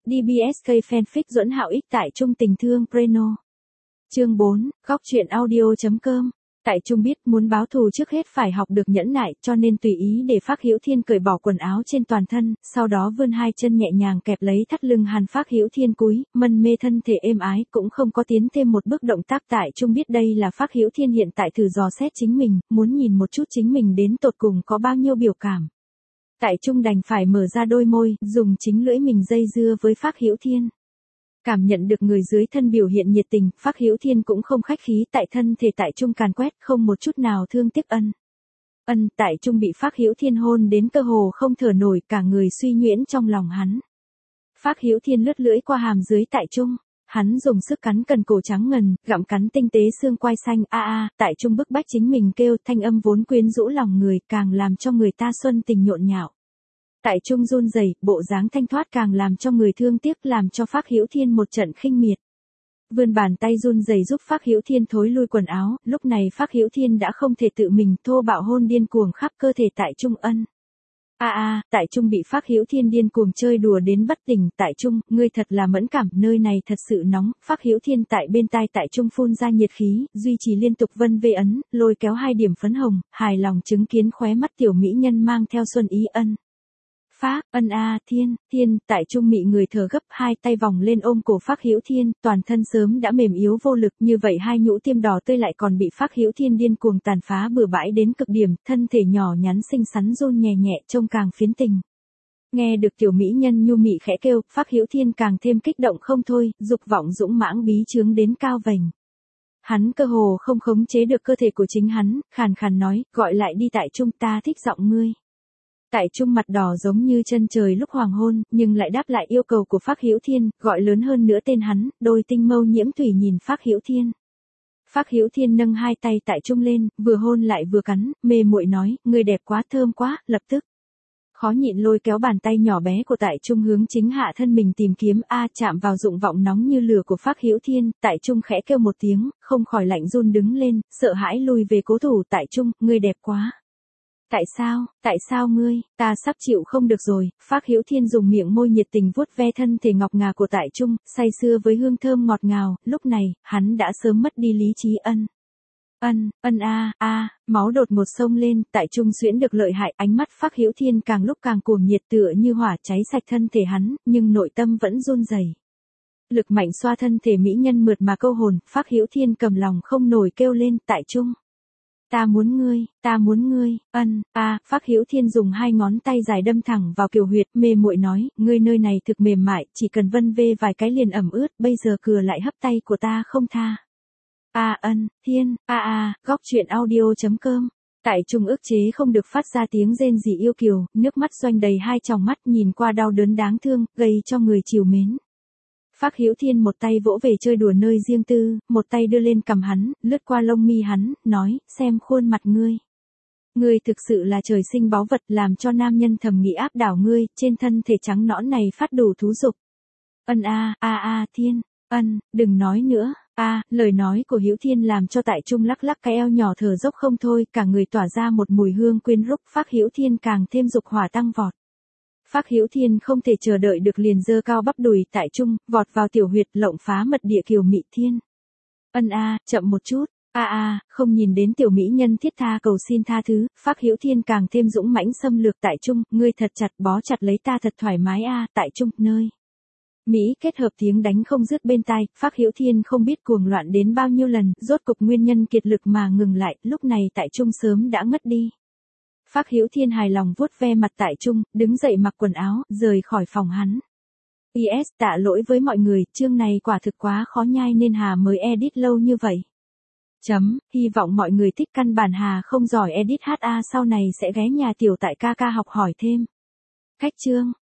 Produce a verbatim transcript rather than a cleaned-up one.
đê bê ét ca fanfic Duẫn Hạo X tại Trung tình thương Preno. Chương bốn, góc truyện audio chấm com. Tại Trung biết muốn báo thù trước hết phải học được nhẫn nại, cho nên tùy ý để Phác Hữu Thiên cởi bỏ quần áo trên toàn thân, sau đó vươn hai chân nhẹ nhàng kẹp lấy thắt lưng Hàn Phác Hữu Thiên cúi, mân mê thân thể êm ái, cũng không có tiến thêm một bước động tác. Tại Trung biết đây là Phác Hữu Thiên hiện tại thử dò xét chính mình, muốn nhìn một chút chính mình đến tột cùng có bao nhiêu biểu cảm. Tại Trung đành phải mở ra đôi môi, dùng chính lưỡi mình dây dưa với Phác Hữu Thiên. Cảm nhận được người dưới thân biểu hiện nhiệt tình, Phác Hữu Thiên cũng không khách khí, tại thân thể Tại Trung càn quét, không một chút nào thương tiếc. Ân. Ân, Tại Trung bị Phác Hữu Thiên hôn đến cơ hồ không thở nổi, cả người suy nhuyễn trong lòng hắn. Phác Hữu Thiên lướt lưỡi qua hàm dưới Tại Trung, hắn dùng sức cắn cần cổ trắng ngần, gặm cắn tinh tế xương quai xanh. A a, Tại Trung bức bách chính mình kêu, thanh âm vốn quyến rũ lòng người, càng làm cho người ta xuân tình nhộn nhạo. Tại Trung run rẩy, bộ dáng thanh thoát càng làm cho người thương tiếc, làm cho Phác Hữu Thiên một trận khinh miệt. Vươn bàn tay run rẩy giúp Phác Hữu Thiên thối lui quần áo, lúc này Phác Hữu Thiên đã không thể tự mình, thô bạo hôn điên cuồng khắp cơ thể Tại Trung. Ân. A a, Tại Trung bị Phác Hữu Thiên điên cuồng chơi đùa đến bất tỉnh. Tại Trung, ngươi thật là mẫn cảm, nơi này thật sự nóng. Phác Hữu Thiên tại bên tai Tại Trung phun ra nhiệt khí, duy trì liên tục vân vê ấn, lôi kéo hai điểm phấn hồng, hài lòng chứng kiến khóe mắt tiểu mỹ nhân mang theo xuân ý. Ân. Phác, ân a, Thiên, Thiên, Tại Trung mị người thở gấp, hai tay vòng lên ôm cổ Phác Hữu Thiên, toàn thân sớm đã mềm yếu vô lực, như vậy hai nhũ tiêm đỏ tươi lại còn bị Phác Hữu Thiên điên cuồng tàn phá bừa bãi đến cực điểm, thân thể nhỏ nhắn xinh xắn run nhẹ nhẹ, trông càng phiến tình. Nghe được tiểu mỹ nhân nhu mị khẽ kêu, Phác Hữu Thiên càng thêm kích động không thôi, dục vọng dũng mãng bí chướng đến cao vành. Hắn cơ hồ không khống chế được cơ thể của chính hắn, khàn khàn nói, gọi lại đi Tại Trung, ta thích giọng ngươi. Tại Trung mặt đỏ giống như chân trời lúc hoàng hôn, nhưng lại đáp lại yêu cầu của Phác Hữu Thiên, gọi lớn hơn nữa tên hắn, đôi tinh mâu nhiễm thủy nhìn Phác Hữu Thiên. Phác Hữu Thiên nâng hai tay Tại Trung lên, vừa hôn lại vừa cắn, mê muội nói, người đẹp quá, thơm quá, lập tức. Khó nhịn lôi kéo bàn tay nhỏ bé của Tại Trung hướng chính hạ thân mình tìm kiếm. A, chạm vào dụng vọng nóng như lửa của Phác Hữu Thiên, Tại Trung khẽ kêu một tiếng, không khỏi lạnh run đứng lên, sợ hãi lùi về cố thủ. Tại Trung, người đẹp quá. Tại sao, tại sao ngươi, ta sắp chịu không được rồi. Phác Hữu Thiên dùng miệng môi nhiệt tình vuốt ve thân thể ngọc ngà của Tại Trung, say sưa với hương thơm ngọt ngào, lúc này, hắn đã sớm mất đi lý trí. Ân. Ân, ân a, a, máu đột ngột xông lên, Tại Trung xuyễn được lợi hại, ánh mắt Phác Hữu Thiên càng lúc càng cuồng nhiệt tựa như hỏa cháy sạch thân thể hắn, nhưng nội tâm vẫn run rẩy. Lực mạnh xoa thân thể mỹ nhân mượt mà câu hồn, Phác Hữu Thiên cầm lòng không nổi kêu lên, Tại Trung. Ta muốn ngươi, ta muốn ngươi. Ân, a, Phác Hữu Thiên dùng hai ngón tay dài đâm thẳng vào kiều huyệt, mê muội nói, ngươi nơi này thực mềm mại, chỉ cần vân vê vài cái liền ẩm ướt, bây giờ cừa lại hấp tay của ta không tha. A ân, Thiên, a a, góc truyện audio chấm com. Tại Trung ức chế không được phát ra tiếng rên rỉ yêu kiều, nước mắt doanh đầy hai tròng mắt, nhìn qua đau đớn đáng thương, gây cho người trìu mến. Phác Hữu Thiên một tay vỗ về chơi đùa nơi riêng tư, một tay đưa lên cằm hắn, lướt qua lông mi hắn, nói, xem khuôn mặt ngươi. Ngươi thực sự là trời sinh báu vật, làm cho nam nhân thầm nghĩ áp đảo ngươi, trên thân thể trắng nõn này phát đủ thú dục. Ân a, a a, Thiên, ân, đừng nói nữa. A, lời nói của Hữu Thiên làm cho Tại Trung lắc lắc cái eo nhỏ thở dốc không thôi, cả người tỏa ra một mùi hương quyến rũ. Phác Hữu Thiên càng thêm dục hỏa tăng vọt. Phác Hữu Thiên không thể chờ đợi được liền giơ cao bắp đùi Tại Trung, vọt vào tiểu huyệt, lộng phá mật địa kiều mị. Thiên. Ân a, chậm một chút. A a, không nhìn đến tiểu mỹ nhân thiết tha cầu xin tha thứ, Phác Hữu Thiên càng thêm dũng mãnh xâm lược. Tại Trung, ngươi thật chặt, bó chặt lấy ta thật thoải mái a. Tại Trung, nơi. Mỹ kết hợp tiếng đánh không dứt bên tai, Phác Hữu Thiên không biết cuồng loạn đến bao nhiêu lần, rốt cục nguyên nhân kiệt lực mà ngừng lại, lúc này Tại Trung sớm đã ngất đi. Phác Hữu Thiên hài lòng vuốt ve mặt Tại Trung, đứng dậy mặc quần áo, rời khỏi phòng hắn. pê ét tạ lỗi với mọi người, chương này quả thực quá khó nhai nên Hà mới edit lâu như vậy. Chấm, hy vọng mọi người thích, căn bản Hà không giỏi edit ha, sau này sẽ ghé nhà tiểu tại ca ca học hỏi thêm. Cách chương.